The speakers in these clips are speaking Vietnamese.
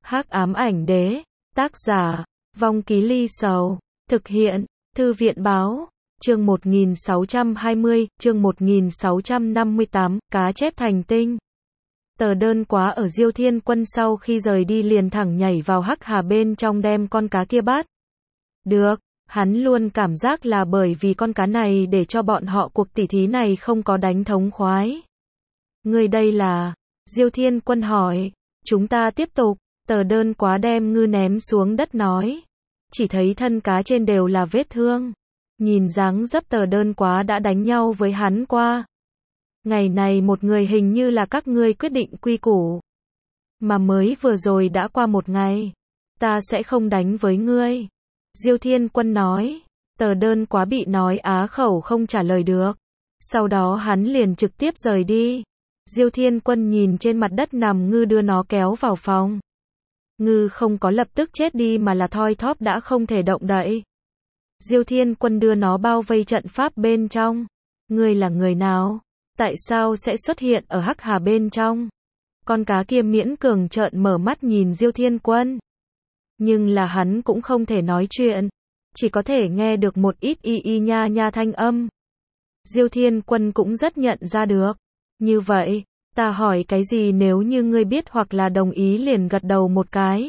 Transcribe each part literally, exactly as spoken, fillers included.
Hắc ám ảnh đế, tác giả, Vong Ký Ly Sầu, thực hiện, Thư viện báo, chương một nghìn sáu trăm hai mươi, chương một nghìn sáu trăm năm mươi tám, cá chép thành tinh. Tờ đơn quá ở Diêu Thiên Quân sau khi rời đi liền thẳng nhảy vào hắc hà bên trong đem con cá kia bắt. Được, hắn luôn cảm giác là bởi vì con cá này để cho bọn họ cuộc tỉ thí này không có đánh thống khoái. Người đây là, Diêu Thiên Quân hỏi, chúng ta tiếp tục, tờ đơn quá đem ngư ném xuống đất nói. Chỉ thấy thân cá trên đều là vết thương. Nhìn dáng dấp tờ đơn quá đã đánh nhau với hắn qua. Ngày này một người hình như là các ngươi quyết định quy củ. Mà mới vừa rồi đã qua một ngày. Ta sẽ không đánh với ngươi. Diêu Thiên Quân nói. Tờ đơn quá bị nói á khẩu không trả lời được. Sau đó hắn liền trực tiếp rời đi. Diêu Thiên Quân nhìn trên mặt đất nằm ngư đưa nó kéo vào phòng. Ngư không có lập tức chết đi mà là thoi thóp đã không thể động đậy. Diêu Thiên Quân đưa nó bao vây trận pháp bên trong. Ngươi là người nào? Tại sao sẽ xuất hiện ở hắc hà bên trong? Con cá kia miễn cường trợn mở mắt nhìn Diêu Thiên Quân. Nhưng là hắn cũng không thể nói chuyện. Chỉ có thể nghe được một ít y y nha nha thanh âm. Diêu Thiên Quân cũng rất nhận ra được. Như vậy, ta hỏi cái gì nếu như ngươi biết hoặc là đồng ý liền gật đầu một cái.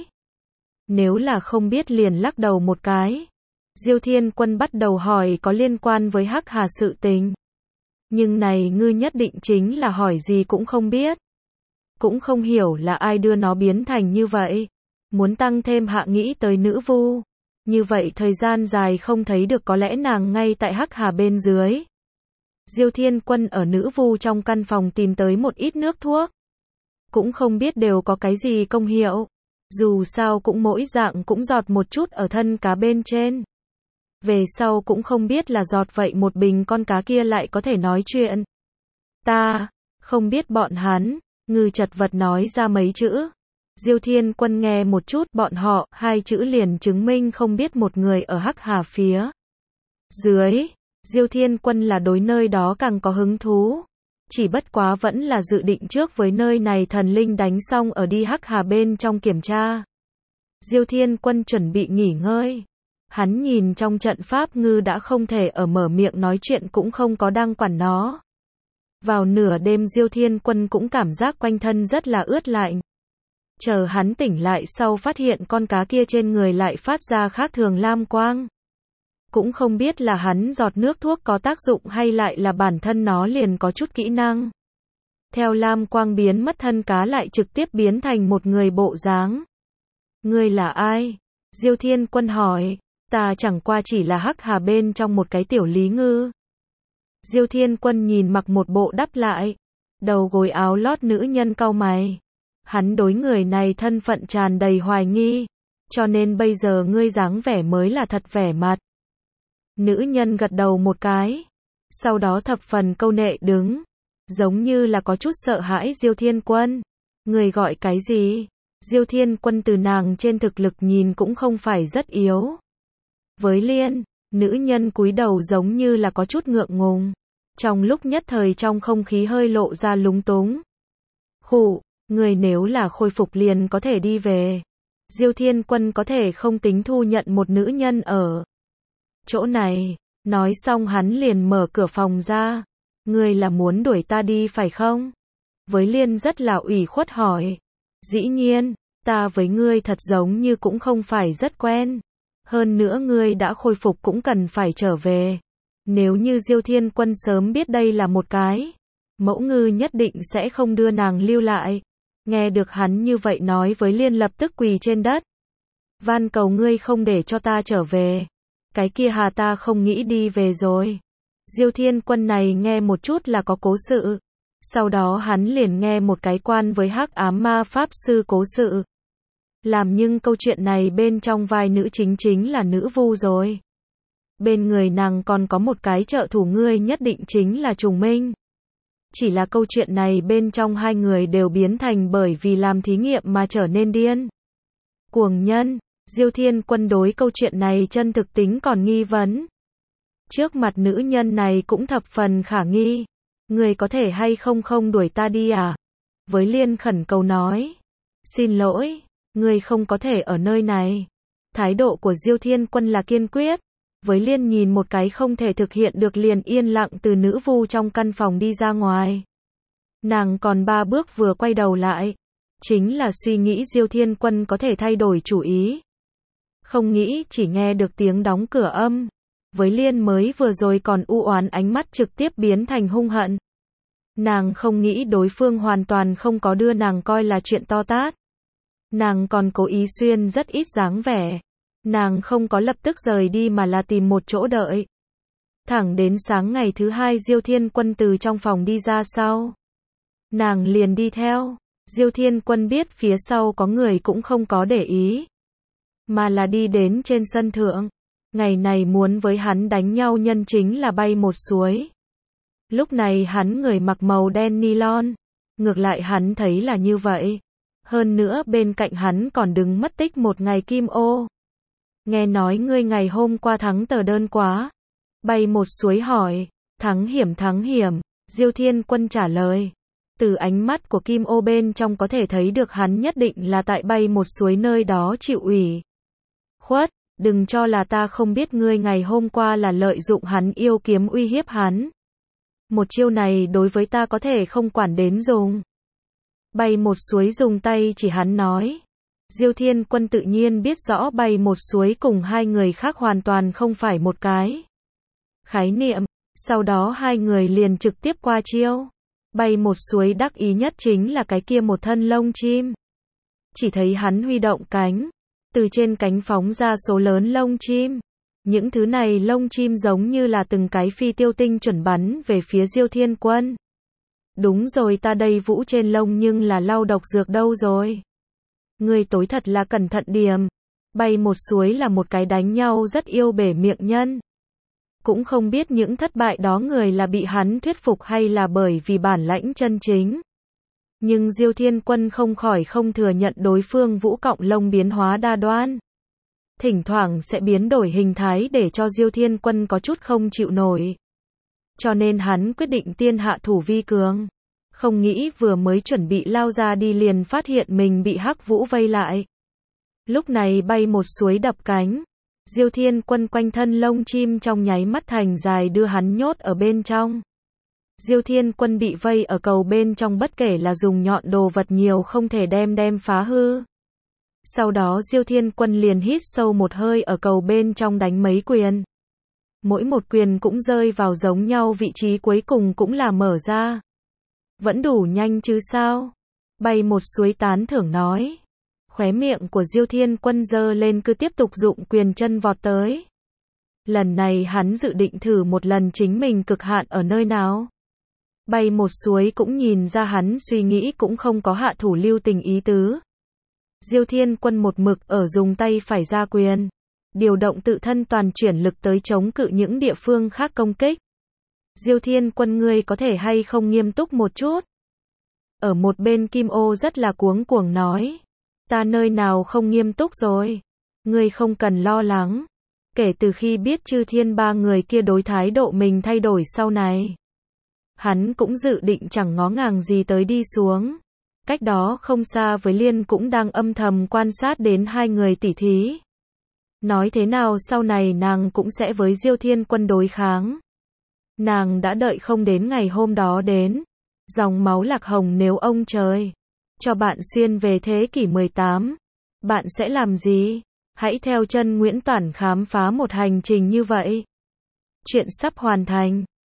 Nếu là không biết liền lắc đầu một cái. Diêu Thiên Quân bắt đầu hỏi có liên quan với hắc hà sự tình. Nhưng này ngư nhất định chính là hỏi gì cũng không biết. Cũng không hiểu là ai đưa nó biến thành như vậy. Muốn tăng thêm hạ nghĩ tới nữ vu. Như vậy thời gian dài không thấy được có lẽ nàng ngay tại hắc hà bên dưới. Diêu Thiên Quân ở nữ vu trong căn phòng tìm tới một ít nước thuốc. Cũng không biết đều có cái gì công hiệu. Dù sao cũng mỗi dạng cũng giọt một chút ở thân cá bên trên. Về sau cũng không biết là giọt vậy một bình con cá kia lại có thể nói chuyện. Ta, không biết bọn hắn, ngư chật vật nói ra mấy chữ. Diêu Thiên Quân nghe một chút bọn họ, hai chữ liền chứng minh không biết một người ở hắc hà phía dưới. Diêu Thiên Quân là đối nơi đó càng có hứng thú. Chỉ bất quá vẫn là dự định trước với nơi này thần linh đánh xong ở đi hắc hà bên trong kiểm tra. Diêu Thiên Quân chuẩn bị nghỉ ngơi. Hắn nhìn trong trận pháp ngư đã không thể ở mở miệng nói chuyện cũng không có đang quản nó. Vào nửa đêm Diêu Thiên Quân cũng cảm giác quanh thân rất là ướt lạnh. Chờ hắn tỉnh lại sau phát hiện con cá kia trên người lại phát ra khác thường lam quang. Cũng không biết là hắn giọt nước thuốc có tác dụng hay lại là bản thân nó liền có chút kỹ năng. Theo lam quang biến mất thân cá lại trực tiếp biến thành một người bộ dáng. Ngươi là ai? Diêu Thiên Quân hỏi. Ta chẳng qua chỉ là hắc hà bên trong một cái tiểu lý ngư. Diêu Thiên Quân nhìn mặc một bộ đắp lại. Đầu gối áo lót nữ nhân cau mày. Hắn đối người này thân phận tràn đầy hoài nghi. Cho nên bây giờ ngươi dáng vẻ mới là thật vẻ mặt. Nữ nhân gật đầu một cái. Sau đó thập phần câu nệ đứng. Giống như là có chút sợ hãi Diêu Thiên Quân. Người gọi cái gì? Diêu Thiên Quân từ nàng trên thực lực nhìn cũng không phải rất yếu. Với Liên, nữ nhân cúi đầu giống như là có chút ngượng ngùng. Trong lúc nhất thời trong không khí hơi lộ ra lúng túng. Khụ, người nếu là khôi phục liền có thể đi về. Diêu Thiên Quân có thể không tính thu nhận một nữ nhân ở chỗ này. Nói xong hắn liền mở cửa phòng ra. Ngươi là muốn đuổi ta đi phải không? Với Liên rất là ủy khuất hỏi. Dĩ nhiên, ta với ngươi thật giống như cũng không phải rất quen. Hơn nữa ngươi đã khôi phục cũng cần phải trở về. Nếu như Diêu Thiên Quân sớm biết đây là một cái mẫu ngư nhất định sẽ không đưa nàng lưu lại. Nghe được hắn như vậy nói với Liên lập tức quỳ trên đất. Van cầu ngươi không để cho ta trở về. Cái kia hà ta không nghĩ đi về rồi. Diêu Thiên Quân này nghe một chút là có cố sự. Sau đó hắn liền nghe một cái quan với hắc ám ma pháp sư cố sự. Làm nhưng câu chuyện này bên trong vai nữ chính chính là nữ vu rồi. Bên người nàng còn có một cái trợ thủ ngươi nhất định chính là Trùng Minh. Chỉ là câu chuyện này bên trong hai người đều biến thành bởi vì làm thí nghiệm mà trở nên điên. Cuồng nhân, Diêu Thiên Quân đối câu chuyện này chân thực tính còn nghi vấn. Trước mặt nữ nhân này cũng thập phần khả nghi. Người có thể hay không không đuổi ta đi à? Với Liên khẩn cầu nói. Xin lỗi. Ngươi không có thể ở nơi này. Thái độ của Diêu Thiên Quân là kiên quyết. Với Liên nhìn một cái không thể thực hiện được liền yên lặng từ nữ vu trong căn phòng đi ra ngoài. Nàng còn ba bước vừa quay đầu lại. Chính là suy nghĩ Diêu Thiên Quân có thể thay đổi chủ ý. Không nghĩ chỉ nghe được tiếng đóng cửa âm. Với Liên mới vừa rồi còn u oán ánh mắt trực tiếp biến thành hung hận. Nàng không nghĩ đối phương hoàn toàn không có đưa nàng coi là chuyện to tát. Nàng còn cố ý xuyên rất ít dáng vẻ. Nàng không có lập tức rời đi mà là tìm một chỗ đợi. Thẳng đến sáng ngày thứ hai Diêu Thiên Quân từ trong phòng đi ra sau. Nàng liền đi theo. Diêu Thiên Quân biết phía sau có người cũng không có để ý. Mà là đi đến trên sân thượng. Ngày này muốn với hắn đánh nhau nhân chính là Bay Một Suối. Lúc này hắn người mặc màu đen nylon. Ngược lại hắn thấy là như vậy. Hơn nữa bên cạnh hắn còn đứng mất tích một ngày Kim Ô. Nghe nói ngươi ngày hôm qua thắng tờ đơn quá. Bay Một Suối hỏi. Thắng hiểm thắng hiểm. Diêu Thiên Quân trả lời. Từ ánh mắt của Kim Ô bên trong có thể thấy được hắn nhất định là tại Bay Một Suối nơi đó chịu ủy khuất. Đừng cho là ta không biết ngươi ngày hôm qua là lợi dụng hắn yêu kiếm uy hiếp hắn. Một chiêu này đối với ta có thể không quản đến dùng. Bay Một Suối dùng tay chỉ hắn nói. Diêu Thiên Quân tự nhiên biết rõ Bay Một Suối cùng hai người khác hoàn toàn không phải một cái khái niệm. Sau đó hai người liền trực tiếp qua chiêu. Bay Một Suối đắc ý nhất chính là cái kia một thân lông chim. Chỉ thấy hắn huy động cánh. Từ trên cánh phóng ra số lớn lông chim. Những thứ này lông chim giống như là từng cái phi tiêu tinh chuẩn bắn về phía Diêu Thiên Quân. Đúng rồi, ta đây vũ trên lông nhưng là lau độc dược đâu rồi. Ngươi tối thật là cẩn thận điểm. Bay Một Suối là một cái đánh nhau rất yêu bể miệng nhân. Cũng không biết những thất bại đó người là bị hắn thuyết phục hay là bởi vì bản lãnh chân chính. Nhưng Diêu Thiên Quân không khỏi không thừa nhận đối phương vũ cọng lông biến hóa đa đoan. Thỉnh thoảng sẽ biến đổi hình thái để cho Diêu Thiên Quân có chút không chịu nổi. Cho nên hắn quyết định tiên hạ thủ vi cường. Không nghĩ vừa mới chuẩn bị lao ra đi liền phát hiện mình bị Hắc Vũ vây lại. Lúc này Bay Một Suối đập cánh. Diêu Thiên Quân quanh thân lông chim trong nháy mắt thành dài đưa hắn nhốt ở bên trong. Diêu Thiên Quân bị vây ở cầu bên trong bất kể là dùng nhọn đồ vật nhiều không thể đem đem phá hư. Sau đó Diêu Thiên Quân liền hít sâu một hơi ở cầu bên trong đánh mấy quyền. Mỗi một quyền cũng rơi vào giống nhau vị trí cuối cùng cũng là mở ra. Vẫn đủ nhanh chứ sao? Bay Một Suối tán thưởng nói. Khóe miệng của Diêu Thiên Quân giơ lên cứ tiếp tục dụng quyền chân vọt tới. Lần này hắn dự định thử một lần chính mình cực hạn ở nơi nào. Bay Một Suối cũng nhìn ra hắn suy nghĩ cũng không có hạ thủ lưu tình ý tứ. Diêu Thiên Quân một mực ở dùng tay phải ra quyền. Điều động tự thân toàn chuyển lực tới chống cự những địa phương khác công kích. Diêu Thiên Quân ngươi có thể hay không nghiêm túc một chút. Ở một bên Kim Ô rất là cuống cuồng nói. Ta nơi nào không nghiêm túc rồi. Ngươi không cần lo lắng. Kể từ khi biết Chư Thiên ba người kia đối thái độ mình thay đổi sau này. Hắn cũng dự định chẳng ngó ngàng gì tới đi xuống. Cách đó không xa với Liên cũng đang âm thầm quan sát đến hai người tỉ thí. Nói thế nào sau này nàng cũng sẽ với Diêu Thiên Quân đối kháng. Nàng đã đợi không đến ngày hôm đó đến. Dòng máu Lạc Hồng nếu ông trời cho bạn xuyên về thế kỷ mười tám, bạn sẽ làm gì? Hãy theo chân Nguyễn Toản khám phá một hành trình như vậy. Chuyện sắp hoàn thành.